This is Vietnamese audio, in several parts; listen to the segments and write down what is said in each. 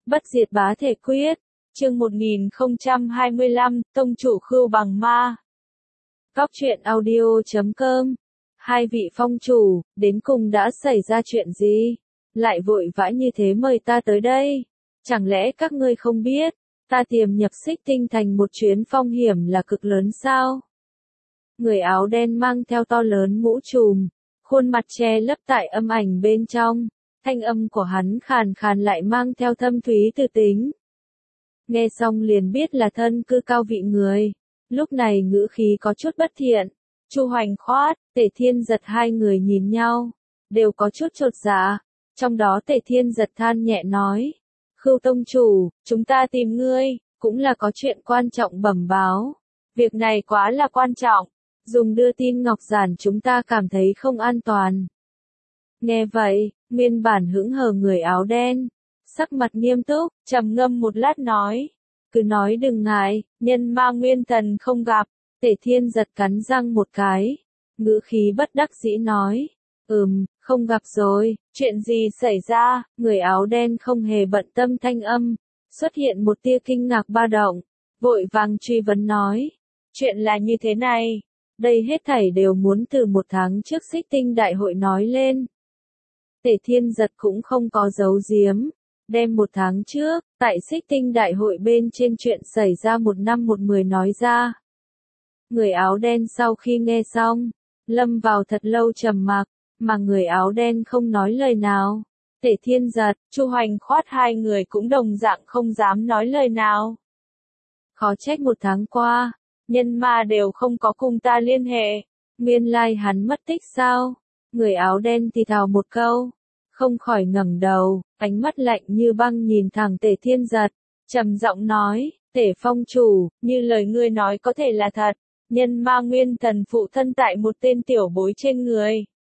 Bất diệt bá thể quyết, chương 1025, tông chủ Khưu Bằng Ma. Góc truyện audio.com. Hai vị phong chủ, đến cùng đã xảy ra chuyện gì? Lại vội vã như thế mời ta tới đây? Chẳng lẽ các ngươi không biết, ta tiềm nhập Xích Tinh thành một chuyến phong hiểm là cực lớn sao? Người áo đen mang theo to lớn mũ trùm, khuôn mặt che lấp tại âm ảnh bên trong. Thanh âm của hắn khàn khàn lại mang theo thâm thúy từ tính. Nghe xong liền biết là thân cư cao vị người. Lúc này ngữ khí có chút bất thiện. Chu Hoành Khoát, Tề Thiên Giật hai người nhìn nhau, đều có chút chột dạ. Trong đó Tề Thiên Giật than nhẹ nói: Khưu tông chủ, chúng ta tìm ngươi, cũng là có chuyện quan trọng bẩm báo. Việc này quá là quan trọng, dùng đưa tin ngọc giản chúng ta cảm thấy không an toàn. Nghe vậy, nguyên bản hững hờ người áo đen, sắc mặt nghiêm túc, trầm ngâm một lát nói: cứ nói đừng ngại, nhân ma nguyên thần không gặp. Tề Thiên Giật cắn răng một cái, ngữ khí bất đắc dĩ nói: không gặp rồi, chuyện gì xảy ra? Người áo đen không hề bận tâm thanh âm, xuất hiện một tia kinh ngạc ba động, vội vàng truy vấn nói: chuyện là như thế này, đây hết thảy đều muốn từ một tháng trước Xích Tinh đại hội nói lên. Tề Thiên Giật cũng không có giấu giếm, đem một tháng trước, tại Xích Tinh đại hội bên trên chuyện xảy ra một năm một mười nói ra. Người áo đen sau khi nghe xong, lâm vào thật lâu trầm mặc, mà người áo đen không nói lời nào. Tề Thiên Giật, Chu Hoành Khoát hai người cũng đồng dạng không dám nói lời nào. Khó trách một tháng qua, nhân ma đều không có cùng ta liên hệ, nguyên lai hắn mất tích sao? Người áo đen thì thào một câu, không khỏi ngẩng đầu, ánh mắt lạnh như băng nhìn thẳng Tề Thiên Giật, trầm giọng nói: Tề phong chủ, như lời ngươi nói có thể là thật, nhân ma nguyên thần phụ thân tại một tên tiểu bối trên người.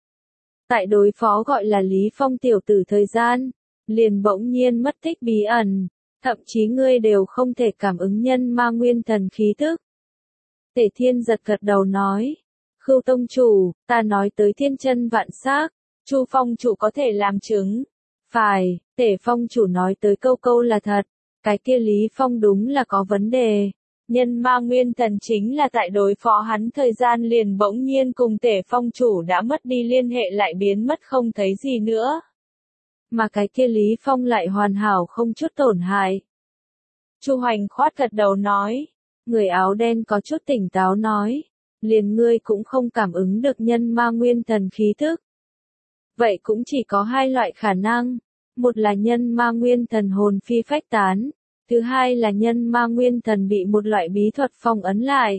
Tại đối phó gọi là Lý Phong tiểu tử thời gian, liền bỗng nhiên mất tích bí ẩn, thậm chí ngươi đều không thể cảm ứng nhân ma nguyên thần khí tức. Tề Thiên Giật gật đầu nói: Khưu tông chủ, ta nói tới thiên chân vạn xác, Chu phong chủ có thể làm chứng. Phải, Tề phong chủ nói tới câu câu là thật, cái kia Lý Phong đúng là có vấn đề. Nhân ma nguyên thần chính là tại đối phó hắn thời gian liền bỗng nhiên cùng Tề phong chủ đã mất đi liên hệ lại biến mất không thấy gì nữa. Mà cái kia Lý Phong lại hoàn hảo không chút tổn hại. Chu Hoành Khoát gật đầu nói. Người áo đen có chút tỉnh táo nói: liền ngươi cũng không cảm ứng được nhân ma nguyên thần khí thức. Vậy cũng chỉ có hai loại khả năng, một là nhân ma nguyên thần hồn phi phách tán, thứ hai là nhân ma nguyên thần bị một loại bí thuật phong ấn lại.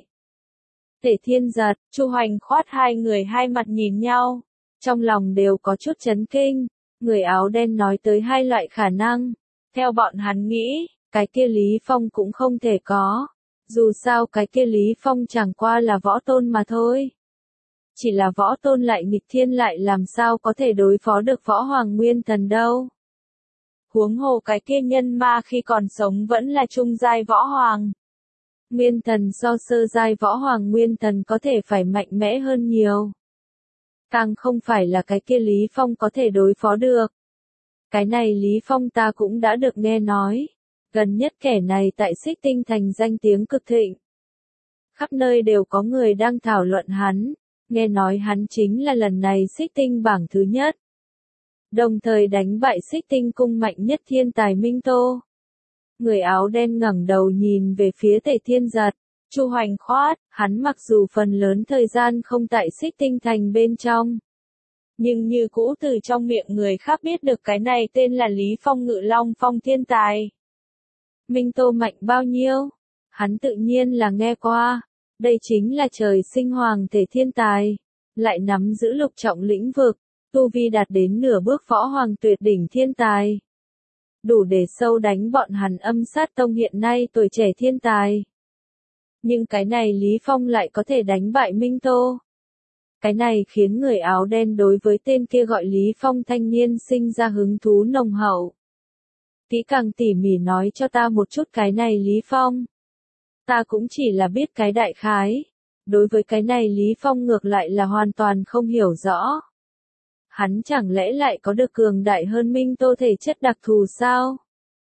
Tề Thiên Giật, Chu Hoành Khoát hai người hai mặt nhìn nhau, trong lòng đều có chút chấn kinh. Người áo đen nói tới hai loại khả năng, theo bọn hắn nghĩ, cái kia Lý Phong cũng không thể có. Dù sao cái kia Lý Phong chẳng qua là võ tôn mà thôi. Chỉ là võ tôn lại nghịch thiên lại làm sao có thể đối phó được võ hoàng nguyên thần đâu. Huống hồ cái kia nhân ma khi còn sống vẫn là trung giai võ hoàng. Nguyên thần so sơ giai võ hoàng nguyên thần có thể phải mạnh mẽ hơn nhiều. Càng không phải là cái kia Lý Phong có thể đối phó được. Cái này Lý Phong ta cũng đã được nghe nói. Gần nhất kẻ này tại Xích Tinh thành danh tiếng cực thịnh. Khắp nơi đều có người đang thảo luận hắn, nghe nói hắn chính là lần này Xích Tinh bảng thứ nhất. Đồng thời đánh bại Xích Tinh cung mạnh nhất thiên tài Minh Tô. Người áo đen ngẩng đầu nhìn về phía Tề Thiên Giật, Chu Hoành Khoát, hắn mặc dù phần lớn thời gian không tại Xích Tinh thành bên trong. Nhưng như cũ từ trong miệng người khác biết được cái này tên là Lý Phong Ngự Long Phong thiên tài. Minh Tô mạnh bao nhiêu? Hắn tự nhiên là nghe qua. Đây chính là trời sinh hoàng thể thiên tài. Lại nắm giữ lục trọng lĩnh vực. Tu vi đạt đến nửa bước võ hoàng tuyệt đỉnh thiên tài. Đủ để sâu đánh bọn hắn âm sát tông hiện nay tuổi trẻ thiên tài. Nhưng cái này Lý Phong lại có thể đánh bại Minh Tô. Cái này khiến người áo đen đối với tên kia gọi Lý Phong thanh niên sinh ra hứng thú nồng hậu. Kỹ càng tỉ mỉ nói cho ta một chút cái này Lý Phong. Ta cũng chỉ là biết cái đại khái. Đối với cái này Lý Phong ngược lại là hoàn toàn không hiểu rõ. Hắn chẳng lẽ lại có được cường đại hơn Minh Tô thể chất đặc thù sao?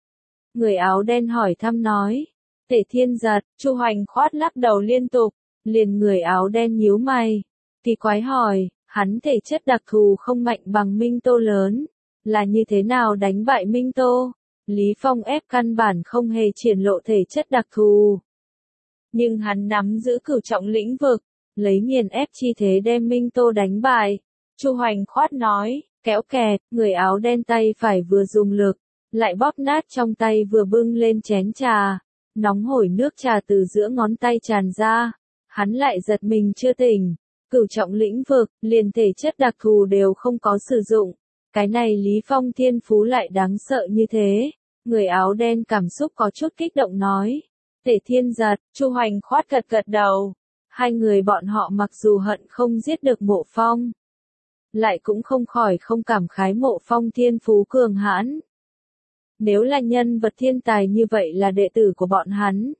Người áo đen hỏi thăm nói. Tề Thiên Giật, Chu Hoành Khoát lắc đầu liên tục, liền người áo đen nhíu mày. Kỳ quái hỏi, hắn thể chất đặc thù không mạnh bằng Minh Tô lớn, là như thế nào đánh bại Minh Tô? Lý Phong ép căn bản không hề triển lộ thể chất đặc thù. Nhưng hắn nắm giữ cửu trọng lĩnh vực, lấy nghiền ép chi thế đem Minh Tô đánh bại. Chu Hoành Khoát nói, kéo kẹt, người áo đen tay phải vừa dùng lực, lại bóp nát trong tay vừa bưng lên chén trà. Nóng hổi nước trà từ giữa ngón tay tràn ra, hắn lại giật mình chưa tỉnh. Cửu trọng lĩnh vực, liền thể chất đặc thù đều không có sử dụng. Cái này Lý Phong thiên phú lại đáng sợ như thế. Người áo đen cảm xúc có chút kích động nói. Tề Thiên Giật, Chu Hoành Khoát gật gật đầu. Hai người bọn họ mặc dù hận không giết được Mộ Phong, lại cũng không khỏi không cảm khái Mộ Phong thiên phú cường hãn. Nếu là nhân vật thiên tài như vậy là đệ tử của bọn hắn,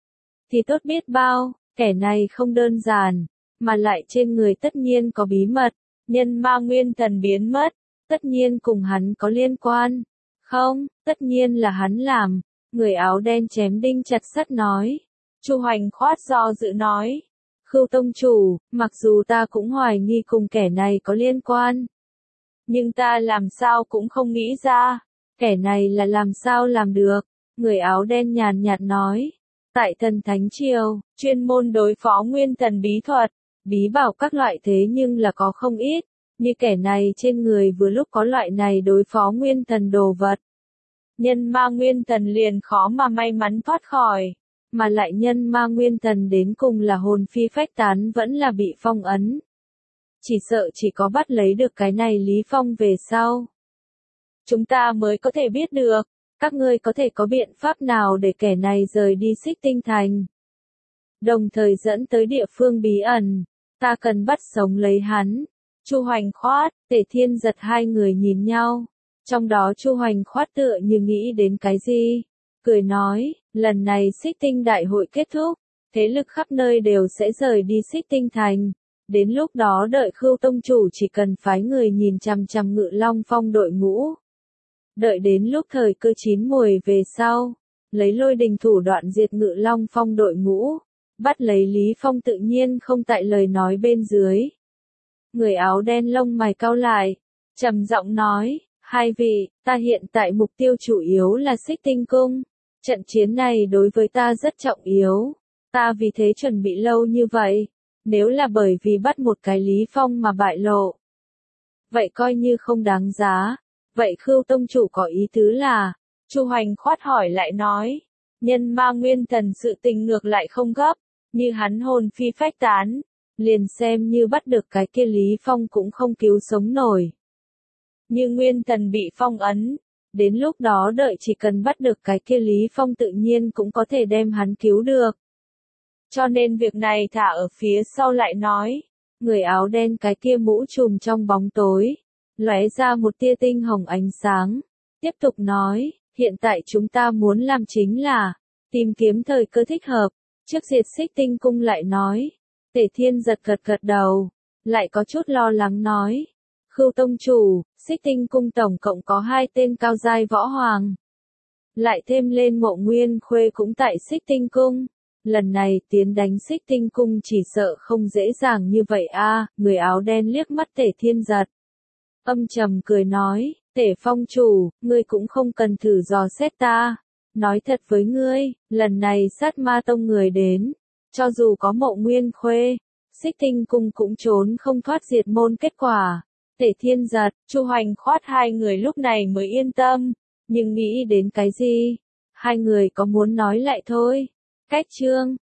thì tốt biết bao, kẻ này không đơn giản, mà lại trên người tất nhiên có bí mật, nhân ma nguyên thần biến mất, tất nhiên cùng hắn có liên quan. Không, tất nhiên là hắn làm, người áo đen chém đinh chặt sắt nói. Chu Hoành Khoát do dự nói. Khưu tông chủ, mặc dù ta cũng hoài nghi cùng kẻ này có liên quan, nhưng ta làm sao cũng không nghĩ ra, kẻ này là làm sao làm được. Người áo đen nhàn nhạt nói. Tại Thần Thánh Triều, chuyên môn đối phó nguyên thần bí thuật, bí bảo các loại thế nhưng là có không ít, như kẻ này trên người vừa lúc có loại này đối phó nguyên thần đồ vật. Nhân ma nguyên thần liền khó mà may mắn thoát khỏi, mà lại nhân ma nguyên thần đến cùng là hồn phi phách tán vẫn là bị phong ấn. Chỉ sợ chỉ có bắt lấy được cái này Lý Phong về sau, chúng ta mới có thể biết được. Các ngươi có thể có biện pháp nào để kẻ này rời đi Xích Tinh Thành, đồng thời dẫn tới địa phương bí ẩn? Ta cần bắt sống lấy hắn. Chu Hoành Khoát, Tề Thiên Giật hai người nhìn nhau. Trong đó Chu Hoành Khoát tựa như nghĩ đến cái gì, cười nói, lần này Xích Tinh Đại hội kết thúc, thế lực khắp nơi đều sẽ rời đi Xích Tinh Thành. Đến lúc đó đợi Khưu tông chủ chỉ cần phái người nhìn chằm chằm Ngự Long Phong đội ngũ. Đợi đến lúc thời cơ chín muồi về sau, lấy lôi đình thủ đoạn diệt Ngự Long Phong đội ngũ, bắt lấy Lý Phong tự nhiên không tại lời nói bên dưới. Người áo đen lông mày cau lại, trầm giọng nói, hai vị, ta hiện tại mục tiêu chủ yếu là Xích Tinh Cung. Trận chiến này đối với ta rất trọng yếu, ta vì thế chuẩn bị lâu như vậy, nếu là bởi vì bắt một cái Lý Phong mà bại lộ, vậy coi như không đáng giá. Vậy Khưu tông chủ có ý tứ là? Chu Hoành Khoát hỏi lại nói. Nhân ma nguyên thần sự tình ngược lại không gấp, như hắn hồn phi phách tán, liền xem như bắt được cái kia Lý Phong cũng không cứu sống nổi. Như nguyên thần bị phong ấn, đến lúc đó đợi chỉ cần bắt được cái kia Lý Phong tự nhiên cũng có thể đem hắn cứu được. Cho nên việc này thả ở phía sau lại nói. Người áo đen cái kia mũ trùm trong bóng tối, lóe ra một tia tinh hồng ánh sáng, tiếp tục nói, hiện tại chúng ta muốn làm chính là tìm kiếm thời cơ thích hợp, trước diệt Xích Tinh Cung lại nói. Tề Thiên Giật gật gật đầu, lại có chút lo lắng nói, Khưu tông chủ, Xích Tinh Cung tổng cộng có 2 tên cao giai võ hoàng, lại thêm lên Mộ Nguyên Khuê cũng tại Xích Tinh Cung. Lần này tiến đánh Xích Tinh Cung chỉ sợ không dễ dàng như vậy a. Người áo đen liếc mắt Tề Thiên Giật, âm trầm cười nói, Tề phong chủ, ngươi cũng không cần thử dò xét ta. Nói thật với ngươi, lần này sát ma tông người đến, cho dù có Mộ Nguyên Khuê, Xích Tinh Cung cũng trốn không thoát diệt môn kết quả. Tề Thiên Giật, Chu Hoành Khoát hai người lúc này mới yên tâm, nhưng nghĩ đến cái gì? Hai người có muốn nói lại thôi. Cách chương